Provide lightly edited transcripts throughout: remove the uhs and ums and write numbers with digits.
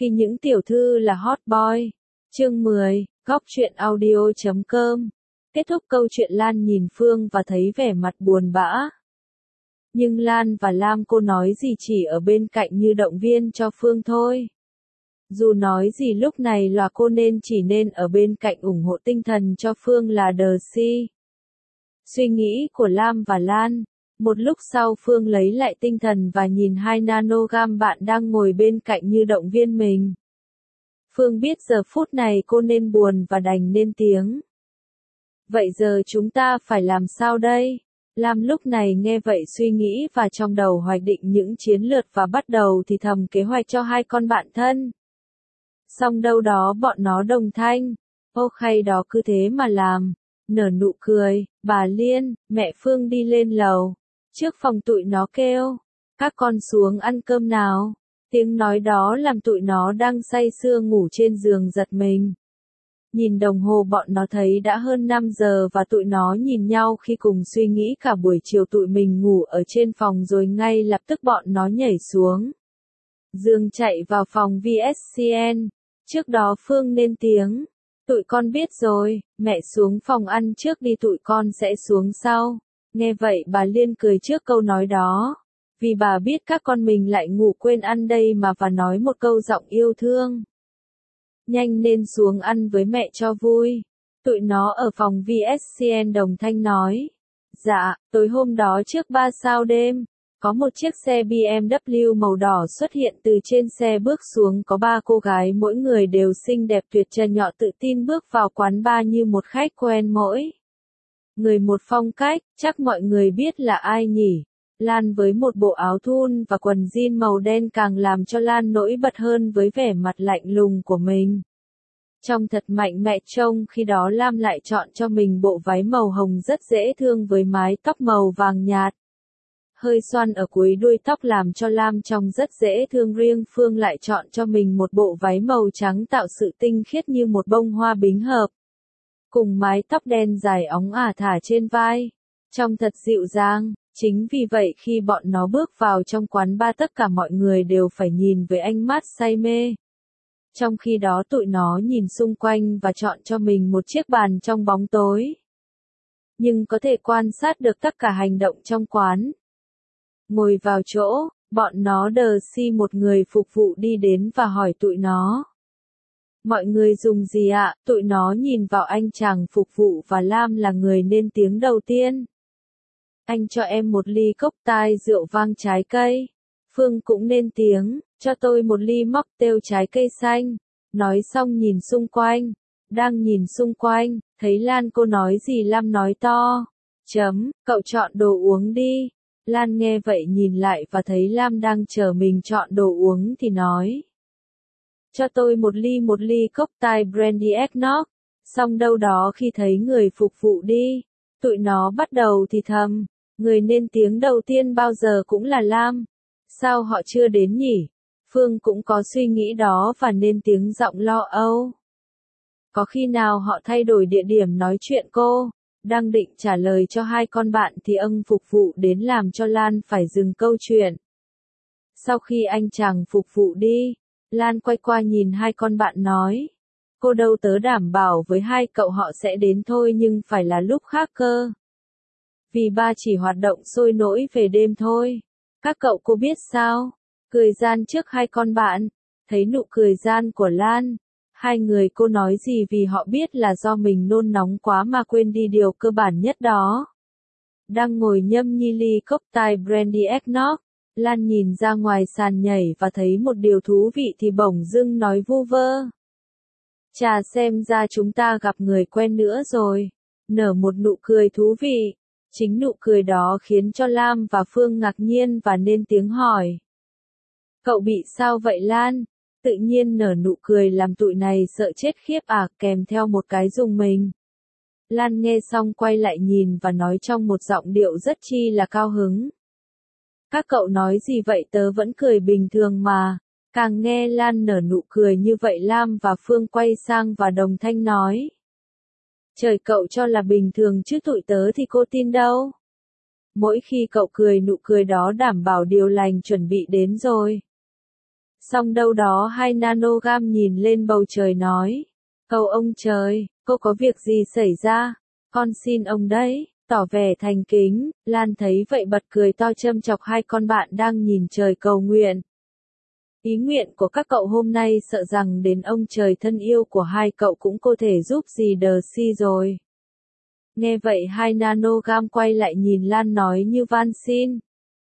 Khi những tiểu thư là hot boy. Chương 10, góc truyện audio.com. Kết thúc câu chuyện Lan nhìn Phương và thấy vẻ mặt buồn bã. Nhưng Lan và Lam cô nói gì chỉ ở bên cạnh như động viên cho Phương thôi. Dù nói gì lúc này là cô chỉ nên ở bên cạnh ủng hộ tinh thần cho Phương là The. Suy nghĩ của Lam và Lan. Một lúc sau Phương lấy lại tinh thần và nhìn hai nanogam bạn đang ngồi bên cạnh như động viên mình. Phương biết giờ phút này cô nên buồn và đành nên tiếng. Vậy giờ chúng ta phải làm sao đây? Lam lúc này nghe vậy suy nghĩ và trong đầu hoạch định những chiến lược và bắt đầu thì thầm kế hoạch cho hai con bạn thân. Xong đâu đó bọn nó đồng thanh. Ô hay đó cứ thế mà làm. Nở nụ cười, bà Liên, mẹ Phương đi lên lầu. Trước phòng tụi nó kêu, các con xuống ăn cơm nào. Tiếng nói đó làm tụi nó đang say sưa ngủ trên giường giật mình. Nhìn đồng hồ bọn nó thấy đã hơn 5 giờ và tụi nó nhìn nhau khi cùng suy nghĩ cả buổi chiều tụi mình ngủ ở trên phòng rồi ngay lập tức bọn nó nhảy xuống. Dương chạy vào phòng VSCN. Trước đó Phương lên tiếng. Tụi con biết rồi, mẹ xuống phòng ăn trước đi tụi con sẽ xuống sau. Nghe vậy bà Liên cười trước câu nói đó. Vì bà biết các con mình lại ngủ quên ăn đây mà và nói một câu giọng yêu thương. Nhanh nên xuống ăn với mẹ cho vui. Tụi nó ở phòng VSCN đồng thanh nói. Dạ, tối hôm đó trước 3 sao đêm, có một chiếc xe BMW màu đỏ xuất hiện từ trên xe bước xuống có 3 cô gái mỗi người đều xinh đẹp tuyệt trần nhọ tự tin bước vào quán bar như một khách quen mỗi. Người một phong cách, chắc mọi người biết là ai nhỉ? Lan với một bộ áo thun và quần jean màu đen càng làm cho Lan nổi bật hơn với vẻ mặt lạnh lùng của mình. Trông thật mạnh mẽ trông khi đó Lam lại chọn cho mình bộ váy màu hồng rất dễ thương với mái tóc màu vàng nhạt. Hơi xoăn ở cuối đuôi tóc làm cho Lam trông rất dễ thương riêng Phương lại chọn cho mình một bộ váy màu trắng tạo sự tinh khiết như một bông hoa bính hợp. Cùng mái tóc đen dài óng ả thả trên vai. Trông thật dịu dàng. Chính vì vậy khi bọn nó bước vào trong quán bar tất cả mọi người đều phải nhìn với ánh mắt say mê. Trong khi đó tụi nó nhìn xung quanh và chọn cho mình một chiếc bàn trong bóng tối. Nhưng có thể quan sát được tất cả hành động trong quán. Ngồi vào chỗ, bọn nó một người phục vụ đi đến và hỏi tụi nó. Mọi người dùng gì ạ? Tụi nó nhìn vào anh chàng phục vụ và Lam là người lên tiếng đầu tiên. Anh cho em một ly cocktail rượu vang trái cây. Phương cũng lên tiếng, cho tôi một ly mocktail trái cây xanh. Nói xong nhìn xung quanh. Đang nhìn xung quanh, thấy Lan cô nói gì Lam nói to. Cậu chọn đồ uống đi. Lan nghe vậy nhìn lại và thấy Lam đang chờ mình chọn đồ uống thì nói. Cho tôi một ly cocktail brandy eggnog. Xong đâu đó khi thấy người phục vụ đi, tụi nó bắt đầu thì thầm. Người lên tiếng đầu tiên bao giờ cũng là Lam. Sao họ chưa đến nhỉ? Phương cũng có suy nghĩ đó và lên tiếng giọng lo âu. Có khi nào họ thay đổi địa điểm nói chuyện cô? Đang định trả lời cho hai con bạn thì ông phục vụ đến làm cho Lan phải dừng câu chuyện. Sau khi anh chàng phục vụ đi, Lan quay qua nhìn hai con bạn nói. Cô đâu tớ đảm bảo với hai cậu họ sẽ đến thôi nhưng phải là lúc khác cơ. Vì ba chỉ hoạt động sôi nổi về đêm thôi. Các cậu cô biết sao? Cười gian trước hai con bạn. Thấy nụ cười gian của Lan. Hai người cô nói gì vì họ biết là do mình nôn nóng quá mà quên đi điều cơ bản nhất đó. Đang ngồi nhâm nhi ly cocktail brandy eggnog. Lan nhìn ra ngoài sàn nhảy và thấy một điều thú vị thì bỗng dưng nói vu vơ. Chà xem ra chúng ta gặp người quen nữa rồi. Nở một nụ cười thú vị. Chính nụ cười đó khiến cho Lam và Phương ngạc nhiên và lên tiếng hỏi. Cậu bị sao vậy Lan? Tự nhiên nở nụ cười làm tụi này sợ chết khiếp kèm theo một cái rùng mình. Lan nghe xong quay lại nhìn và nói trong một giọng điệu rất chi là cao hứng. Các cậu nói gì vậy tớ vẫn cười bình thường mà. Càng nghe Lan nở nụ cười như vậy Lam và Phương quay sang và đồng thanh nói. Trời cậu cho là bình thường chứ tụi tớ thì cô tin đâu. Mỗi khi cậu cười nụ cười đó đảm bảo điều lành chuẩn bị đến rồi. Xong đâu đó 2 nanogam nhìn lên bầu trời nói. Cầu ông trời, cô có việc gì xảy ra? Con xin ông đấy, tỏ vẻ thành kính. Lan thấy vậy bật cười to châm chọc 2 con bạn đang nhìn trời cầu nguyện. Ý nguyện của các cậu hôm nay sợ rằng đến ông trời thân yêu của 2 cậu cũng có thể giúp gì đờ si rồi. Nghe vậy 2 nanogam quay lại nhìn Lan nói như van xin.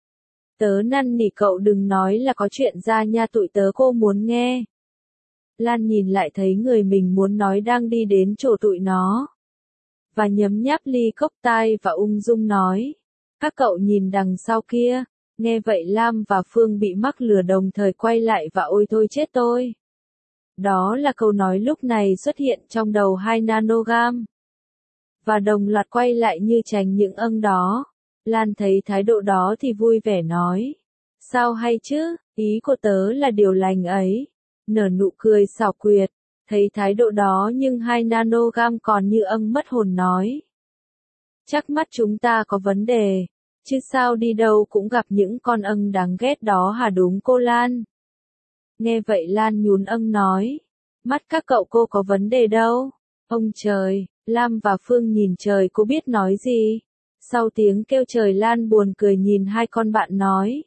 Tớ năn nỉ cậu đừng nói là có chuyện ra nha, tụi tớ cô muốn nghe. Lan nhìn lại thấy người mình muốn nói đang đi đến chỗ tụi nó. Và nhấm nháp ly cốc tai và ung dung nói. Các cậu nhìn đằng sau kia. Nghe vậy Lam và Phương bị mắc lừa đồng thời quay lại và ôi thôi chết tôi. Đó là câu nói lúc này xuất hiện trong đầu 2 nanogam. Và đồng loạt quay lại như tránh những đó. Lan thấy thái độ đó thì vui vẻ nói. Sao hay chứ, ý của tớ là điều lành ấy. Nở nụ cười xảo quyệt. Thấy thái độ đó nhưng 2 nanogam còn như mất hồn nói. Chắc mắt chúng ta có vấn đề. Chứ sao đi đâu cũng gặp những con đáng ghét đó hả đúng cô Lan? Nghe vậy Lan nhún nói. Mắt các cậu cô có vấn đề đâu. Ông trời, Lam và Phương nhìn trời cô biết nói gì. Sau tiếng kêu trời Lan buồn cười nhìn 2 con bạn nói.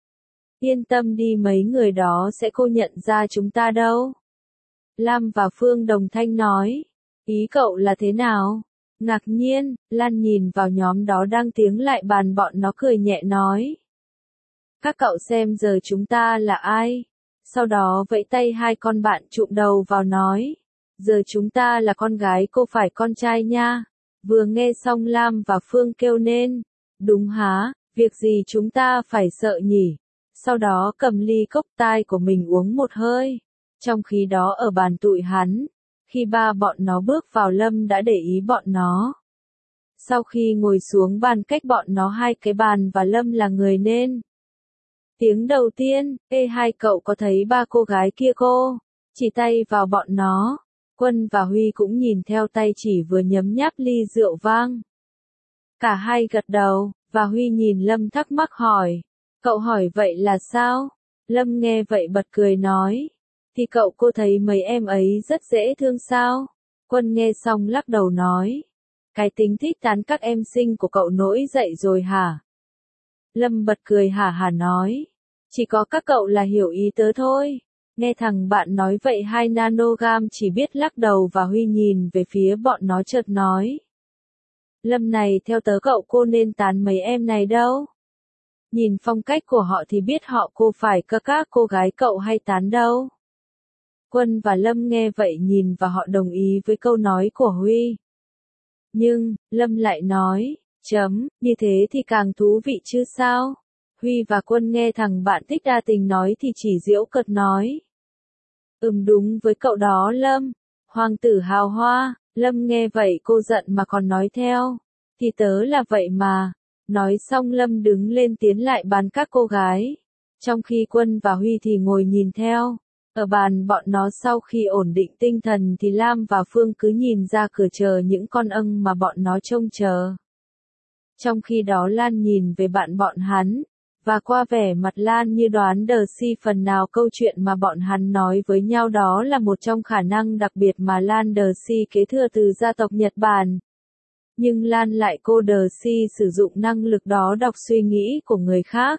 Yên tâm đi, mấy người đó sẽ cô nhận ra chúng ta đâu. Lam và Phương đồng thanh nói. Ý cậu là thế nào? Ngạc nhiên, Lan nhìn vào nhóm đó đang tiếng lại bàn bọn nó cười nhẹ nói. Các cậu xem giờ chúng ta là ai? Sau đó vẫy tay 2 con bạn chụm đầu vào nói. Giờ chúng ta là con gái cô phải con trai nha. Vừa nghe xong Lam và Phương kêu nên. Đúng hả, việc gì chúng ta phải sợ nhỉ? Sau đó cầm ly cốc tai của mình uống một hơi. Trong khi đó ở bàn tụi hắn. Khi 3 bọn nó bước vào Lâm đã để ý bọn nó. Sau khi ngồi xuống bàn cách bọn nó 2 cái bàn và Lâm là người nên. Tiếng đầu tiên, ê 2 cậu có thấy 3 cô gái kia cô? Chỉ tay vào bọn nó. Quân và Huy cũng nhìn theo tay chỉ vừa nhấm nháp ly rượu vang. Cả hai gật đầu, và Huy nhìn Lâm thắc mắc hỏi. Cậu hỏi vậy là sao? Lâm nghe vậy bật cười nói. Thì cậu cô thấy mấy em ấy rất dễ thương sao? Quân nghe xong lắc đầu nói. Cái tính thích tán các em xinh của cậu nổi dậy rồi hả? Lâm bật cười hả hả nói. Chỉ có các cậu là hiểu ý tớ thôi. Nghe thằng bạn nói vậy 2 nanogam chỉ biết lắc đầu và Huy nhìn về phía bọn nó chợt nói. Lâm này theo tớ cậu cô nên tán mấy em này đâu. Nhìn phong cách của họ thì biết họ cô phải các cô gái cậu hay tán đâu. Quân và Lâm nghe vậy nhìn và họ đồng ý với câu nói của Huy. Nhưng, Lâm lại nói, như thế thì càng thú vị chứ sao? Huy và Quân nghe thằng bạn thích đa tình nói thì chỉ giễu cợt nói. Đúng với cậu đó Lâm, hoàng tử hào hoa. Lâm nghe vậy cô giận mà còn nói theo. Thì tớ là vậy mà. Nói xong Lâm đứng lên tiến lại bàn các cô gái. Trong khi Quân và Huy thì ngồi nhìn theo. Ở bàn bọn nó sau khi ổn định tinh thần thì Lam và Phương cứ nhìn ra cửa chờ những con mà bọn nó trông chờ. Trong khi đó Lan nhìn về bọn hắn. Và qua vẻ mặt Lan như đoán đờ si phần nào câu chuyện mà bọn hắn nói với nhau đó là một trong khả năng đặc biệt mà Lan đờ si kế thừa từ gia tộc Nhật Bản. Nhưng Lan lại cô đờ si sử dụng năng lực đó đọc suy nghĩ của người khác.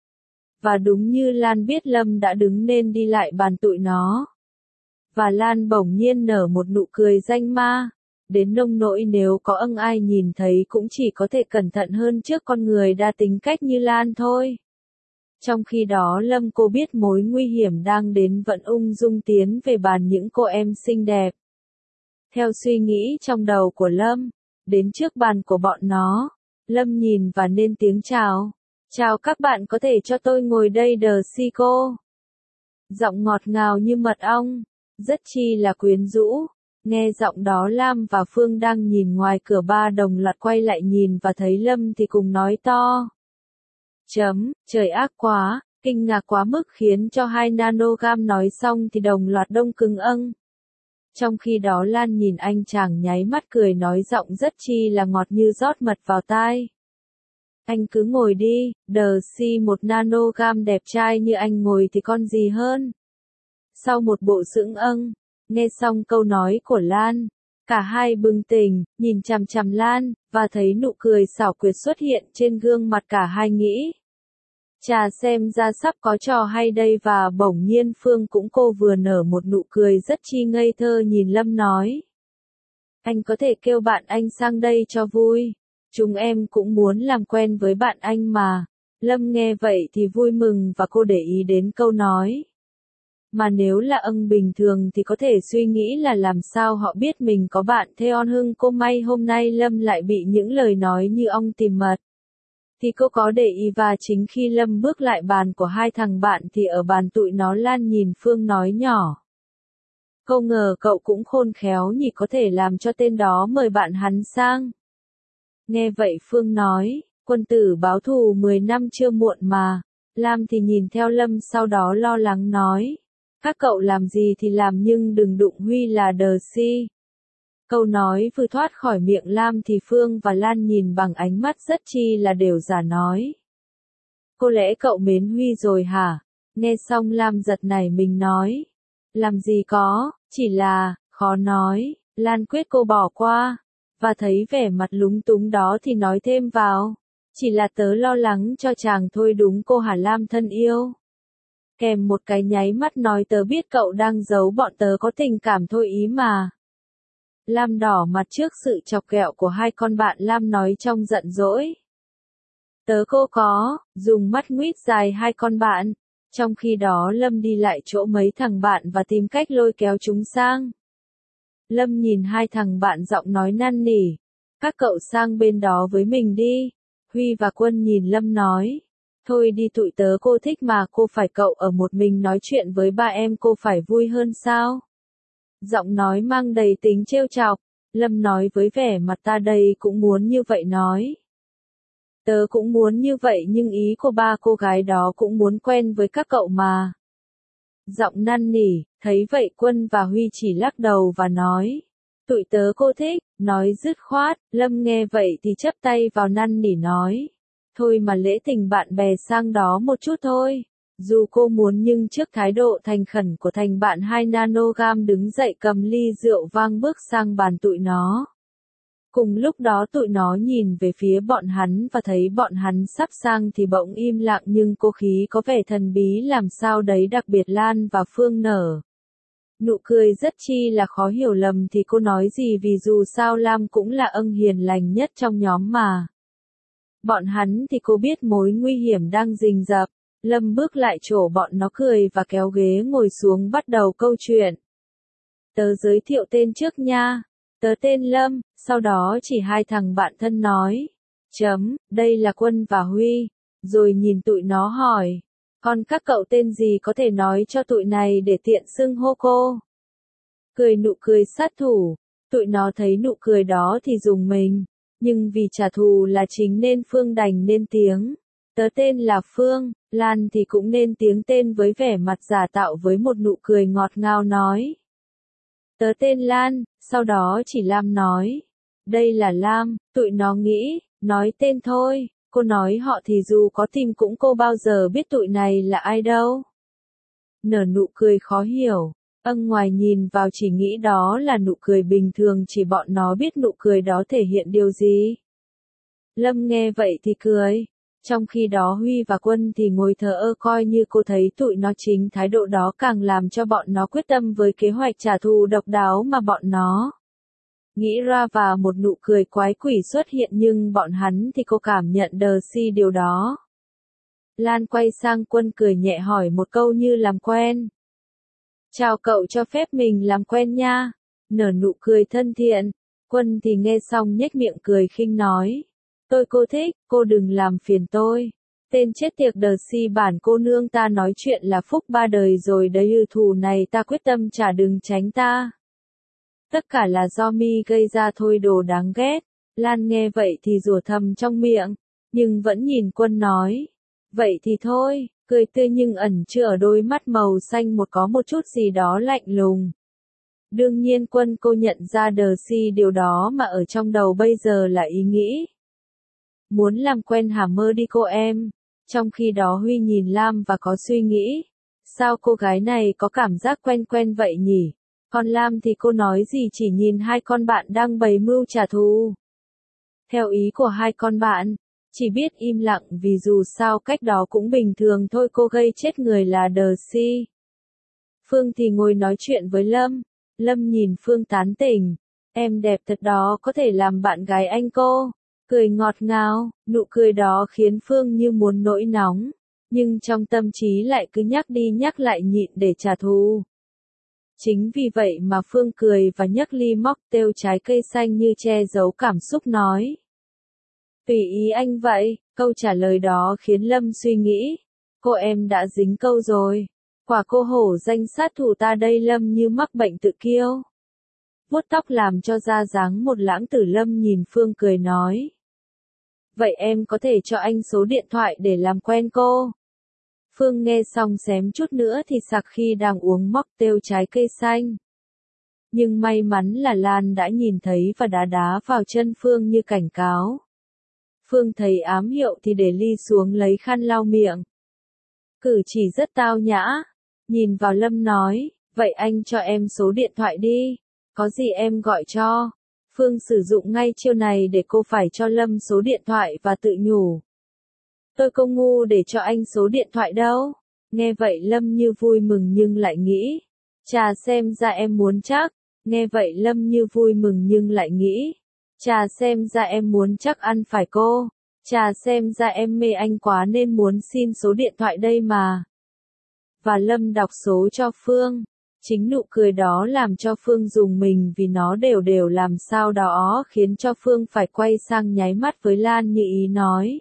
Và đúng như Lan biết Lâm đã đứng nên đi lại bàn tụi nó. Và Lan bỗng nhiên nở một nụ cười danh ma. Đến nông nỗi nếu có ai nhìn thấy cũng chỉ có thể cẩn thận hơn trước con người đa tính cách như Lan thôi. Trong khi đó Lâm cô biết mối nguy hiểm đang đến vẫn ung dung tiến về bàn những cô em xinh đẹp. Theo suy nghĩ trong đầu của Lâm, đến trước bàn của bọn nó, Lâm nhìn và nên tiếng chào. Chào các bạn, có thể cho tôi ngồi đây đờ si cô. Giọng ngọt ngào như mật ong, rất chi là quyến rũ. Nghe giọng đó Lam và Phương đang nhìn ngoài cửa ba đồng loạt quay lại nhìn và thấy Lâm thì cùng nói to. Trời ác quá, kinh ngạc quá mức khiến cho 2 nanogam nói xong thì đồng loạt đông cứng âng. Trong khi đó Lan nhìn anh chàng nháy mắt cười nói giọng rất chi là ngọt như rót mật vào tai. Anh cứ ngồi đi, đờ si, 1 nanogam đẹp trai như anh ngồi thì con gì hơn. Sau một bộ sững nghe xong câu nói của Lan, cả hai bừng tỉnh, nhìn chằm chằm Lan, và thấy nụ cười xảo quyệt xuất hiện trên gương mặt cả hai nghĩ. Chà xem ra sắp có trò hay đây và bỗng nhiên Phương cũng cô vừa nở một nụ cười rất chi ngây thơ nhìn Lâm nói. Anh có thể kêu bạn anh sang đây cho vui. Chúng em cũng muốn làm quen với bạn anh mà. Lâm nghe vậy thì vui mừng và cô để ý đến câu nói. Mà nếu là bình thường thì có thể suy nghĩ là làm sao họ biết mình có bạn thế on hưng cô may hôm nay Lâm lại bị những lời nói như ong tìm mật. Thì cô có để ý và chính khi Lâm bước lại bàn của hai thằng bạn thì ở bàn tụi nó Lan nhìn Phương nói nhỏ. Không ngờ cậu cũng khôn khéo nhỉ có thể làm cho tên đó mời bạn hắn sang. Nghe vậy Phương nói, quân tử báo thù 10 năm chưa muộn mà. Lam thì nhìn theo Lâm sau đó lo lắng nói. Các cậu làm gì thì làm nhưng đừng đụng Huy là đờ si. Câu nói vừa thoát khỏi miệng Lam thì Phương và Lan nhìn bằng ánh mắt rất chi là đều giả nói. Có lẽ cậu mến Huy rồi hả? Nghe xong Lam giật nảy mình nói. Làm gì có, chỉ là, khó nói, Lan quyết cô bỏ qua. Và thấy vẻ mặt lúng túng đó thì nói thêm vào. Chỉ là tớ lo lắng cho chàng thôi đúng cô hả Lam thân yêu. Kèm một cái nháy mắt nói tớ biết cậu đang giấu bọn tớ có tình cảm thôi ý mà. Lam đỏ mặt trước sự chọc ghẹo của hai con bạn Lam nói trong giận dỗi. Tớ cô có, dùng mắt nguýt dài hai con bạn. Trong khi đó Lâm đi lại chỗ mấy thằng bạn và tìm cách lôi kéo chúng sang. Lâm nhìn hai thằng bạn giọng nói năn nỉ. Các cậu sang bên đó với mình đi. Huy và Quân nhìn Lâm nói. Thôi đi tụi tớ cô thích mà cô phải cậu ở một mình nói chuyện với ba em cô phải vui hơn sao? Giọng nói mang đầy tính trêu chọc. Lâm nói với vẻ mặt ta đây cũng muốn như vậy nói. Tớ cũng muốn như vậy nhưng ý của ba cô gái đó cũng muốn quen với các cậu mà. Giọng năn nỉ, thấy vậy Quân và Huy chỉ lắc đầu và nói. Tụi tớ cô thích, nói dứt khoát, Lâm nghe vậy thì chắp tay vào năn nỉ nói. Thôi mà lễ tình bạn bè sang đó một chút thôi. Dù cô muốn nhưng trước thái độ thành khẩn của thành bạn 2 nanogam đứng dậy cầm ly rượu vang bước sang bàn tụi nó. Cùng lúc đó tụi nó nhìn về phía bọn hắn và thấy bọn hắn sắp sang thì bỗng im lặng nhưng cô khí có vẻ thần bí làm sao đấy đặc biệt Lan và Phương nở. Nụ cười rất chi là khó hiểu lầm thì cô nói gì vì dù sao Lam cũng là hiền lành nhất trong nhóm mà. Bọn hắn thì cô biết mối nguy hiểm đang rình rập. Lâm bước lại chỗ bọn nó cười và kéo ghế ngồi xuống bắt đầu câu chuyện. Tớ giới thiệu tên trước nha. Tớ tên Lâm, sau đó chỉ hai thằng bạn thân nói. Đây là Quân và Huy. Rồi nhìn tụi nó hỏi. Còn các cậu tên gì có thể nói cho tụi này để tiện xưng hô cô. Cười nụ cười sát thủ. Tụi nó thấy nụ cười đó thì rùng mình. Nhưng vì trả thù là chính nên Phương đành nên tiếng. Tớ tên là Phương, Lan thì cũng nên tiếng tên với vẻ mặt giả tạo với một nụ cười ngọt ngào nói. Tớ tên Lan, sau đó chỉ Lam nói. Đây là Lam, tụi nó nghĩ, nói tên thôi, cô nói họ thì dù có tìm cũng cô bao giờ biết tụi này là ai đâu. Nở nụ cười khó hiểu, ngoài nhìn vào chỉ nghĩ đó là nụ cười bình thường chỉ bọn nó biết nụ cười đó thể hiện điều gì. Lâm nghe vậy thì cười. Trong khi đó Huy và Quân thì ngồi thờ ơ coi như cô thấy tụi nó chính thái độ đó càng làm cho bọn nó quyết tâm với kế hoạch trả thù độc đáo mà bọn nó nghĩ ra và một nụ cười quái quỷ xuất hiện nhưng bọn hắn thì cô cảm nhận đờ si điều đó. Lan quay sang Quân cười nhẹ hỏi một câu như làm quen. Chào cậu cho phép mình làm quen nha. Nở nụ cười thân thiện. Quân thì nghe xong nhếch miệng cười khinh nói. Tôi cô thích, cô đừng làm phiền tôi. Tên chết tiệt đờ si bản cô nương ta nói chuyện là phúc ba đời rồi đấy thù này ta quyết tâm trả đừng tránh ta. Tất cả là do mi gây ra thôi đồ đáng ghét. Lan nghe vậy thì rủa thầm trong miệng, nhưng vẫn nhìn Quân nói. Vậy thì thôi, cười tươi nhưng ẩn chứa ở đôi mắt màu xanh có một chút gì đó lạnh lùng. Đương nhiên Quân cô nhận ra đờ si điều đó mà ở trong đầu bây giờ là ý nghĩ. Muốn làm quen hả mơ đi cô em. Trong khi đó Huy nhìn Lam và có suy nghĩ. Sao cô gái này có cảm giác quen quen vậy nhỉ? Còn Lam thì cô nói gì chỉ nhìn hai con bạn đang bày mưu trả thù. Theo ý của hai con bạn, chỉ biết im lặng vì dù sao cách đó cũng bình thường thôi, cô gây chết người là Darcy. Phương thì ngồi nói chuyện với Lâm. Lâm nhìn Phương tán tỉnh. Em đẹp thật đó, có thể làm bạn gái anh cô. Cười ngọt ngào, nụ cười đó khiến Phương như muốn nổi nóng. Nhưng trong tâm trí lại cứ nhắc đi nhắc lại nhịn để trả thù. Chính vì vậy mà Phương cười và nhấc ly mocktail trái cây xanh như che giấu cảm xúc nói. Tùy ý anh vậy, câu trả lời đó khiến Lâm suy nghĩ. Cô em đã dính câu rồi. Quả cô hổ danh sát thủ ta đây. Lâm như mắc bệnh tự kiêu. Vuốt tóc làm cho ra dáng một lãng tử. Lâm nhìn Phương cười nói. Vậy em có thể cho anh số điện thoại để làm quen cô. Phương nghe xong xém chút nữa thì sặc khi đang uống mocktail trái cây xanh. Nhưng may mắn là Lan đã nhìn thấy và đá đá vào chân Phương như cảnh cáo. Phương thấy ám hiệu thì để ly xuống lấy khăn lau miệng. Cử chỉ rất tao nhã. Nhìn vào Lâm nói, vậy anh cho em số điện thoại đi. Có gì em gọi cho. Phương sử dụng ngay chiêu này để cô phải cho Lâm số điện thoại và tự nhủ. Tôi không ngu để cho anh số điện thoại đâu. Nghe vậy Lâm như vui mừng nhưng lại nghĩ. Chà xem ra em muốn chắc. Nghe vậy Lâm như vui mừng nhưng lại nghĩ. Chà xem ra em muốn chắc ăn phải cô. Chà xem ra em mê anh quá nên muốn xin số điện thoại đây mà. Và Lâm đọc số cho Phương. Chính nụ cười đó làm cho Phương rùng mình vì nó đều đều làm sao đó khiến cho Phương phải quay sang nháy mắt với Lan như ý nói.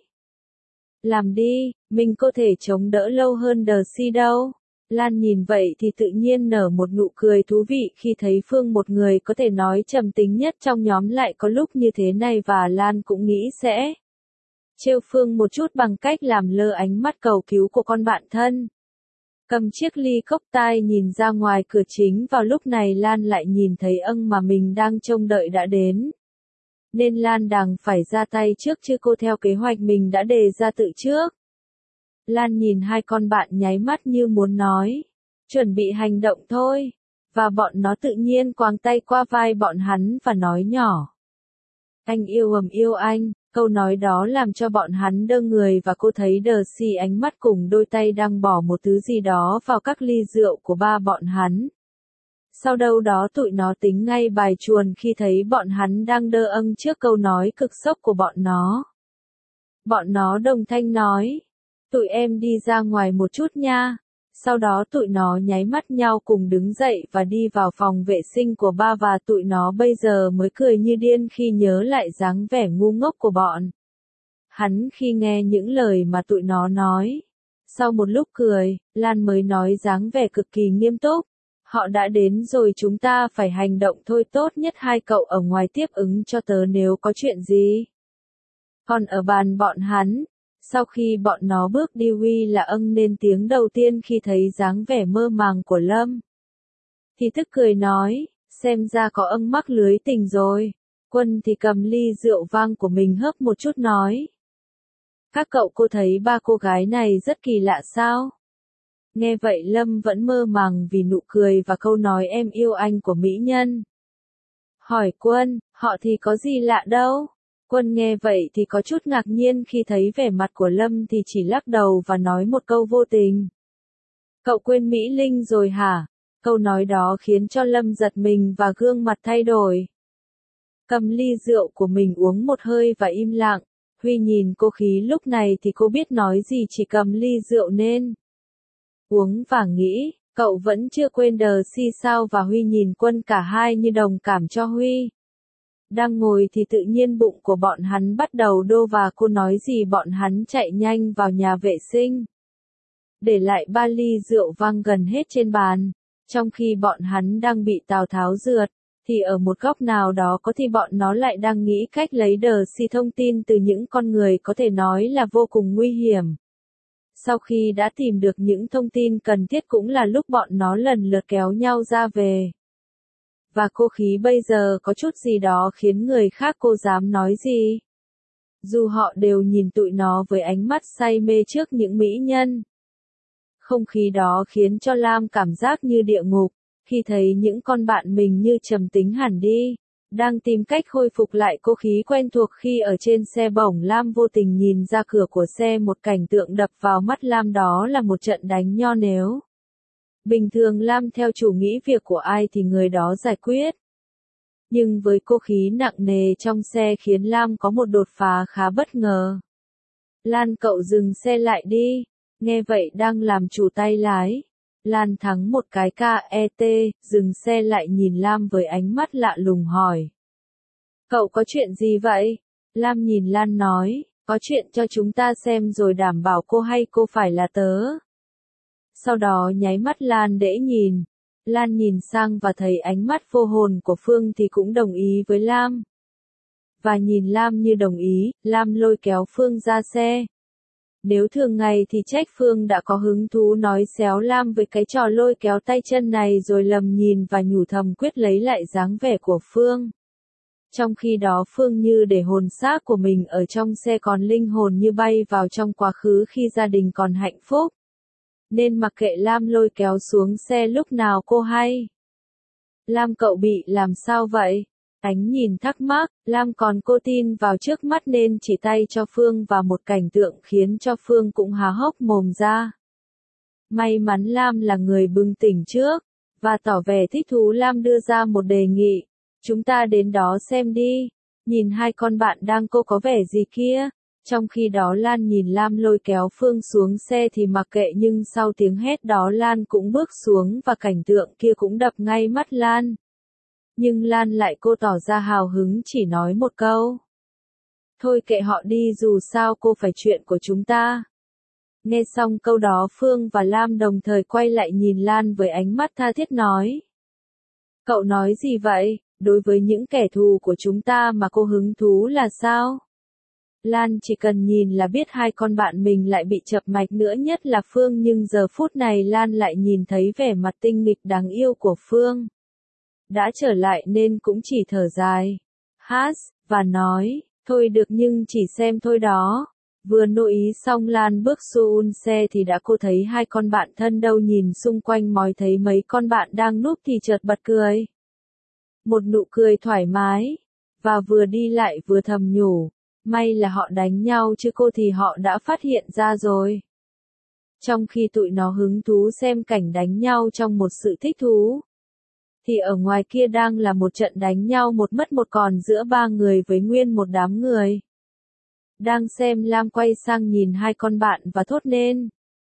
Làm đi, mình có thể chống đỡ lâu hơn Darcy đâu. Lan nhìn vậy thì tự nhiên nở một nụ cười thú vị khi thấy Phương một người có thể nói trầm tính nhất trong nhóm lại có lúc như thế này và Lan cũng nghĩ sẽ trêu Phương một chút bằng cách làm lơ ánh mắt cầu cứu của con bạn thân. Cầm chiếc ly cốc tai nhìn ra ngoài cửa chính vào lúc này Lan lại nhìn thấy ân mà mình đang trông đợi đã đến. Nên Lan đành phải ra tay trước chứ cô theo kế hoạch mình đã đề ra từ trước. Lan nhìn hai con bạn nháy mắt như muốn nói. Chuẩn bị hành động thôi. Và bọn nó tự nhiên quàng tay qua vai bọn hắn và nói nhỏ. Anh yêu anh. Câu nói đó làm cho bọn hắn đơ người và cô thấy Darcy ánh mắt cùng đôi tay đang bỏ một thứ gì đó vào các ly rượu của ba bọn hắn. Sau đâu đó tụi nó tính ngay bài chuồn khi thấy bọn hắn đang đơ âng trước câu nói cực sốc của bọn nó. Bọn nó đồng thanh nói. Tụi em đi ra ngoài một chút nha. Sau đó tụi nó nháy mắt nhau cùng đứng dậy và đi vào phòng vệ sinh của ba và tụi nó bây giờ mới cười như điên khi nhớ lại dáng vẻ ngu ngốc của bọn hắn khi nghe những lời mà tụi nó nói. Sau một lúc cười, Lan mới nói dáng vẻ cực kỳ nghiêm túc. Họ đã đến rồi, chúng ta phải hành động thôi, tốt nhất hai cậu ở ngoài tiếp ứng cho tớ nếu có chuyện gì. Còn ở bàn bọn hắn, sau khi bọn nó bước đi Huy là ân nên tiếng đầu tiên khi thấy dáng vẻ mơ màng của Lâm. Thì tức cười nói, xem ra có ân mắc lưới tình rồi. Quân thì cầm ly rượu vang của mình hớp một chút nói. Các cậu cô thấy ba cô gái này rất kỳ lạ sao? Nghe vậy Lâm vẫn mơ màng vì nụ cười và câu nói em yêu anh của mỹ nhân. Hỏi Quân, họ thì có gì lạ đâu? Quân nghe vậy thì có chút ngạc nhiên khi thấy vẻ mặt của Lâm thì chỉ lắc đầu và nói một câu vô tình. Cậu quên Mỹ Linh rồi hả? Câu nói đó khiến cho Lâm giật mình và gương mặt thay đổi. Cầm ly rượu của mình uống một hơi và im lặng. Huy nhìn cô khí lúc này thì cô biết nói gì, chỉ cầm ly rượu nên uống và nghĩ, cậu vẫn chưa quên Darcy sao? Và Huy nhìn Quân, cả hai như đồng cảm cho Huy. Đang ngồi thì tự nhiên bụng của bọn hắn bắt đầu đô và cô nói gì bọn hắn chạy nhanh vào nhà vệ sinh. Để lại ba ly rượu văng gần hết trên bàn. Trong khi bọn hắn đang bị Tào Tháo rượt, thì ở một góc nào đó có thì bọn nó lại đang nghĩ cách lấy Darcy thông tin từ những con người có thể nói là vô cùng nguy hiểm. Sau khi đã tìm được những thông tin cần thiết cũng là lúc bọn nó lần lượt kéo nhau ra về. Và cô khí bây giờ có chút gì đó khiến người khác cô dám nói gì. Dù họ đều nhìn tụi nó với ánh mắt say mê trước những mỹ nhân. Không khí đó khiến cho Lam cảm giác như địa ngục, khi thấy những con bạn mình như trầm tính hẳn đi, đang tìm cách khôi phục lại cô khí quen thuộc khi ở trên xe bổng. Lam vô tình nhìn ra cửa của xe, một cảnh tượng đập vào mắt Lam đó là một trận đánh nho nếu. Bình thường Lam theo chủ nghĩ việc của ai thì người đó giải quyết. Nhưng với cô khí nặng nề trong xe khiến Lam có một đột phá khá bất ngờ. Lan, cậu dừng xe lại đi. Nghe vậy đang làm chủ tay lái. Lan thắng một cái KET, dừng xe lại nhìn Lam với ánh mắt lạ lùng hỏi. Cậu có chuyện gì vậy? Lam nhìn Lan nói, có chuyện cho chúng ta xem rồi đảm bảo cô hay cô phải là tớ. Sau đó nháy mắt Lan để nhìn. Lan nhìn sang và thấy ánh mắt vô hồn của Phương thì cũng đồng ý với Lam. Và nhìn Lam như đồng ý, Lam lôi kéo Phương ra xe. Nếu thường ngày thì trách Phương đã có hứng thú nói xéo Lam với cái trò lôi kéo tay chân này rồi lầm nhìn và nhủ thầm quyết lấy lại dáng vẻ của Phương. Trong khi đó Phương như để hồn xác của mình ở trong xe, còn linh hồn như bay vào trong quá khứ khi gia đình còn hạnh phúc. Nên mặc kệ Lam lôi kéo xuống xe lúc nào cô hay. Lam, cậu bị làm sao vậy? Ánh nhìn thắc mắc, Lam còn cô tin vào trước mắt nên chỉ tay cho Phương và một cảnh tượng khiến cho Phương cũng há hốc mồm ra. May mắn Lam là người bừng tỉnh trước, và tỏ vẻ thích thú. Lam đưa ra một đề nghị, chúng ta đến đó xem đi, nhìn hai con bạn đang cô có vẻ gì kia. Trong khi đó Lan nhìn Lam lôi kéo Phương xuống xe thì mặc kệ, nhưng sau tiếng hét đó Lan cũng bước xuống và cảnh tượng kia cũng đập ngay mắt Lan. Nhưng Lan lại cô tỏ ra hào hứng chỉ nói một câu. Thôi kệ họ đi, dù sao cô phải chuyện của chúng ta. Nghe xong câu đó Phương và Lam đồng thời quay lại nhìn Lan với ánh mắt tha thiết nói. Cậu nói gì vậy? Đối với những kẻ thù của chúng ta mà cô hứng thú là sao? Lan chỉ cần nhìn là biết hai con bạn mình lại bị chập mạch, nữa nhất là Phương, nhưng giờ phút này Lan lại nhìn thấy vẻ mặt tinh nghịch đáng yêu của Phương. Đã trở lại nên cũng chỉ thở dài, và nói, thôi được nhưng chỉ xem thôi đó. Vừa nội ý xong Lan bước xuống xe thì đã cô thấy hai con bạn thân đâu, nhìn xung quanh mói thấy mấy con bạn đang núp thì chợt bật cười. Một nụ cười thoải mái, và vừa đi lại vừa thầm nhủ, may là họ đánh nhau chứ cô thì họ đã phát hiện ra rồi. Trong khi tụi nó hứng thú xem cảnh đánh nhau trong một sự thích thú, thì ở ngoài kia đang là một trận đánh nhau một mất một còn giữa ba người với nguyên một đám người. Đang xem Lam quay sang nhìn hai con bạn và thốt lên.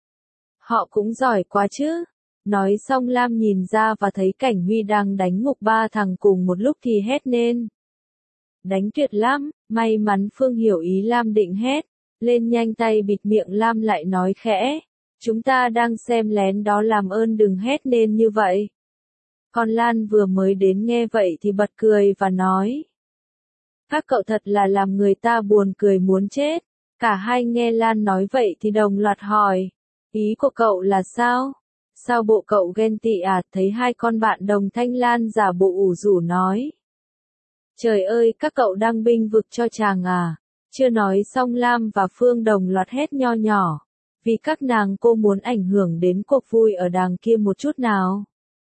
Họ cũng giỏi quá chứ. Nói xong Lam nhìn ra và thấy cảnh Huy đang đánh ngục ba thằng cùng một lúc thì hét lên. Đánh tuyệt lắm, may mắn Phương hiểu ý Lam định hét. Lên nhanh tay bịt miệng Lam lại nói khẽ. Chúng ta đang xem lén đó, làm ơn đừng hét lên như vậy. Còn Lan vừa mới đến nghe vậy thì bật cười và nói. Các cậu thật là làm người ta buồn cười muốn chết. Cả hai nghe Lan nói vậy thì đồng loạt hỏi. Ý của cậu là sao? Sao bộ cậu ghen tị à? Thấy hai con bạn đồng thanh, Lan giả bộ ủ rũ nói. Trời ơi, các cậu đang bênh vực cho chàng à? Chưa nói xong Lam và Phương đồng loạt hét nho nhỏ. Vì các nàng cô muốn ảnh hưởng đến cuộc vui ở đàng kia một chút nào.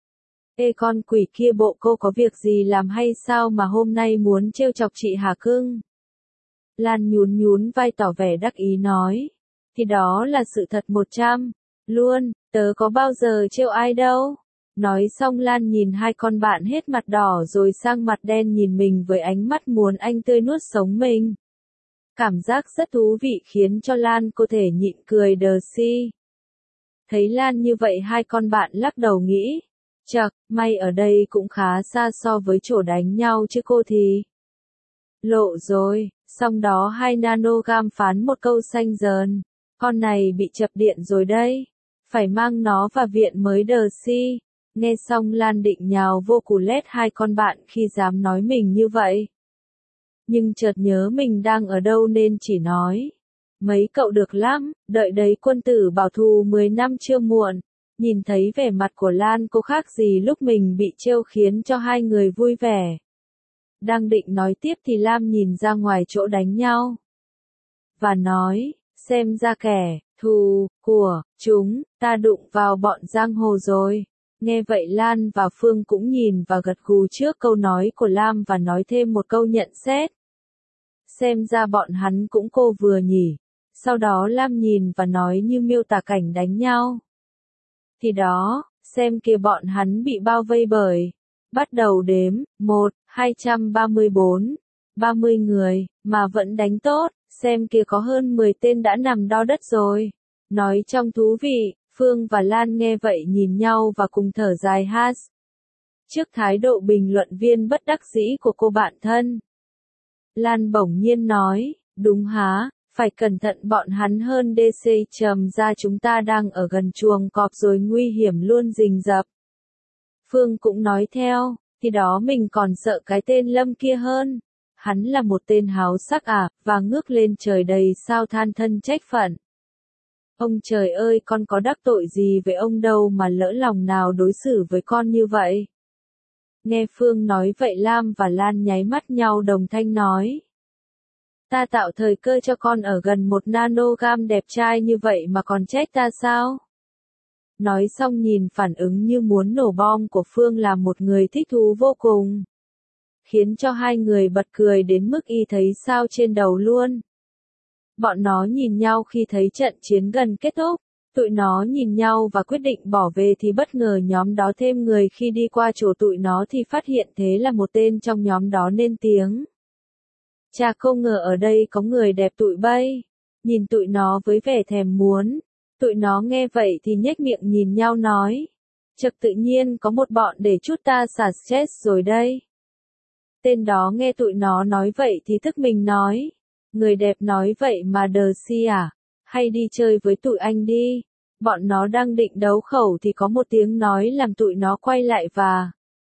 Ê con quỷ kia, bộ cô có việc gì làm hay sao mà hôm nay muốn trêu chọc chị hả cưng? Lan nhún nhún vai tỏ vẻ đắc ý nói. Thì đó là sự thật 100. Luôn, tớ có bao giờ trêu ai đâu. Nói xong Lan nhìn hai con bạn hết mặt đỏ rồi sang mặt đen nhìn mình với ánh mắt muốn anh tươi nuốt sống mình. Cảm giác rất thú vị khiến cho Lan có thể nhịn cười đờ si. Thấy Lan như vậy hai con bạn lắc đầu nghĩ. Chậc, may ở đây cũng khá xa so với chỗ đánh nhau chứ cô thì. Lộ rồi, xong đó hai nanogam phán một câu xanh dờn. Con này bị chập điện rồi đây. Phải mang nó vào viện mới đờ si. Nghe xong Lan định nhào vô cù lét hai con bạn khi dám nói mình như vậy. Nhưng chợt nhớ mình đang ở đâu nên chỉ nói. Mấy cậu được lắm, đợi đấy quân tử bảo thù 10 năm chưa muộn. Nhìn thấy vẻ mặt của Lan cô khác gì lúc mình bị trêu khiến cho hai người vui vẻ. Đang định nói tiếp thì Lam nhìn ra ngoài chỗ đánh nhau. Và nói, xem ra kẻ thù của chúng ta đụng vào bọn giang hồ rồi. Nghe vậy Lan và Phương cũng nhìn và gật gù trước câu nói của Lam và nói thêm một câu nhận xét. Xem ra bọn hắn cũng cô vừa nhỉ. Sau đó Lam nhìn và nói như miêu tả cảnh đánh nhau. Thì đó, xem kìa bọn hắn bị bao vây bởi. Bắt đầu đếm, 1, 234, 30 người, mà vẫn đánh tốt, xem kìa có hơn 10 tên đã nằm đo đất rồi. Nói trong thú vị, Phương và Lan nghe vậy nhìn nhau và cùng thở dài ha. Trước thái độ bình luận viên bất đắc dĩ của cô bạn thân. Lan bỗng nhiên nói, đúng hả, phải cẩn thận bọn hắn hơn DC trầm ra chúng ta đang ở gần chuồng cọp rồi nguy hiểm luôn rình rập. Phương cũng nói theo, thì đó mình còn sợ cái tên Lâm kia hơn. Hắn là một tên háo sắc à, và ngước lên trời đầy sao than thân trách phận. Ông trời ơi con có đắc tội gì với ông đâu mà lỡ lòng nào đối xử với con như vậy. Nghe Phương nói vậy Lam và Lan nháy mắt nhau đồng thanh nói. Ta tạo thời cơ cho con ở gần một nanogam đẹp trai như vậy mà còn trách ta sao? Nói xong nhìn phản ứng như muốn nổ bom của Phương là một người thích thú vô cùng. Khiến cho hai người bật cười đến mức y thấy sao trên đầu luôn. Bọn nó nhìn nhau khi thấy trận chiến gần kết thúc. Tụi nó nhìn nhau và quyết định bỏ về thì bất ngờ nhóm đó thêm người khi đi qua chỗ tụi nó thì phát hiện thế là một tên trong nhóm đó lên tiếng. Chà không ngờ ở đây có người đẹp tụi bay. Nhìn tụi nó với vẻ thèm muốn. Tụi nó nghe vậy thì nhếch miệng nhìn nhau nói. Chợt tự nhiên có một bọn để chút ta xả stress rồi đây. Tên đó nghe tụi nó nói vậy thì thức mình nói. Người đẹp nói vậy mà đờ si à? Hay đi chơi với tụi anh đi. Bọn nó đang định đấu khẩu thì có một tiếng nói làm tụi nó quay lại và.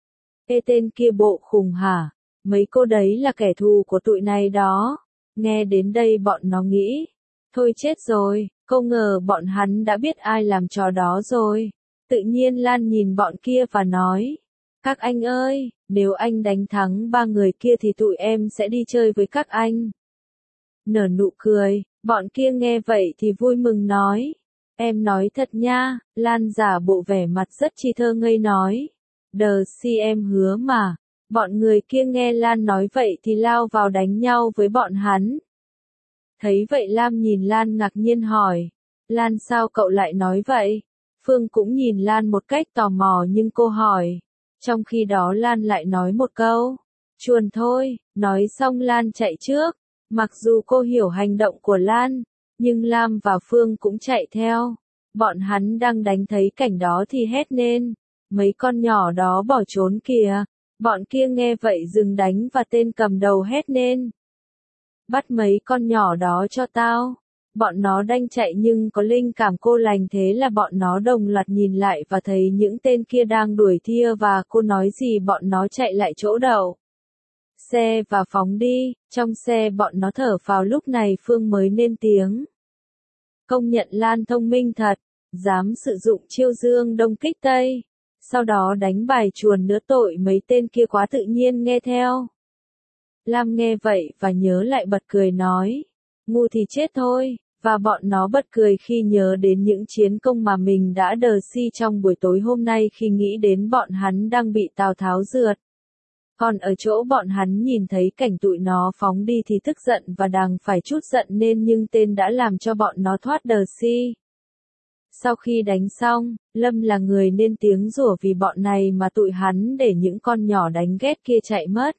Ê tên kia bộ khùng hả? Mấy cô đấy là kẻ thù của tụi này đó. Nghe đến đây bọn nó nghĩ. Thôi chết rồi, không ngờ bọn hắn đã biết ai làm trò đó rồi. Tự nhiên Lan nhìn bọn kia và nói. Các anh ơi, nếu anh đánh thắng 3 người kia thì tụi em sẽ đi chơi với các anh. Nở nụ cười, bọn kia nghe vậy thì vui mừng nói. Em nói thật nha, Lan giả bộ vẻ mặt rất chi thơ ngây nói. Đờ si em hứa mà. Bọn người kia nghe Lan nói vậy thì lao vào đánh nhau với bọn hắn. Thấy vậy Lam nhìn Lan ngạc nhiên hỏi. Lan sao cậu lại nói vậy? Phương cũng nhìn Lan một cách tò mò nhưng cô hỏi. Trong khi đó Lan lại nói một câu. Chuồn thôi, nói xong Lan chạy trước. Mặc dù cô hiểu hành động của Lan, nhưng Lam và Phương cũng chạy theo. Bọn hắn đang đánh thấy cảnh đó thì hét lên. Mấy con nhỏ đó bỏ trốn kìa. Bọn kia nghe vậy dừng đánh và tên cầm đầu hét lên. Bắt mấy con nhỏ đó cho tao. Bọn nó đang chạy nhưng có linh cảm cô lành thế là bọn nó đồng loạt nhìn lại và thấy những tên kia đang đuổi thia và cô nói gì bọn nó chạy lại chỗ đậu xe và phóng đi. Trong xe bọn nó thở phào lúc này Phương mới lên tiếng. Công nhận Lan thông minh thật, dám sử dụng chiêu dương đông kích tây. Sau đó đánh bài chuồn nữa tội mấy tên kia quá tự nhiên nghe theo. Lam nghe vậy và nhớ lại bật cười nói. Ngu thì chết thôi, và bọn nó bật cười khi nhớ đến những chiến công mà mình đã đờ si trong buổi tối hôm nay khi nghĩ đến bọn hắn đang bị Tào Tháo rượt. Còn ở chỗ bọn hắn nhìn thấy cảnh tụi nó phóng đi thì tức giận và đang phải trút giận nên nhưng tên đã làm cho bọn nó thoát đờ si. Sau khi đánh xong, Lâm là người nên tiếng rủa vì bọn này mà tụi hắn để những con nhỏ đánh ghét kia chạy mất.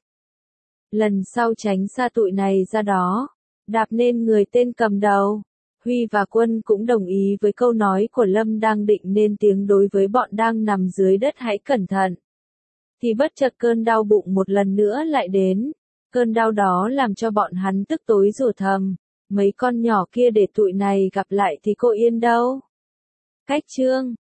Lần sau tránh xa tụi này ra đó, đạp nên người tên cầm đầu. Huy và Quân cũng đồng ý với câu nói của Lâm đang định nên tiếng đối với bọn đang nằm dưới đất hãy cẩn thận. Thì bất chợt cơn đau bụng một lần nữa lại đến. Cơn đau đó làm cho bọn hắn tức tối rủa thầm. Mấy con nhỏ kia để tụi này gặp lại thì cô yên đâu. Cách chương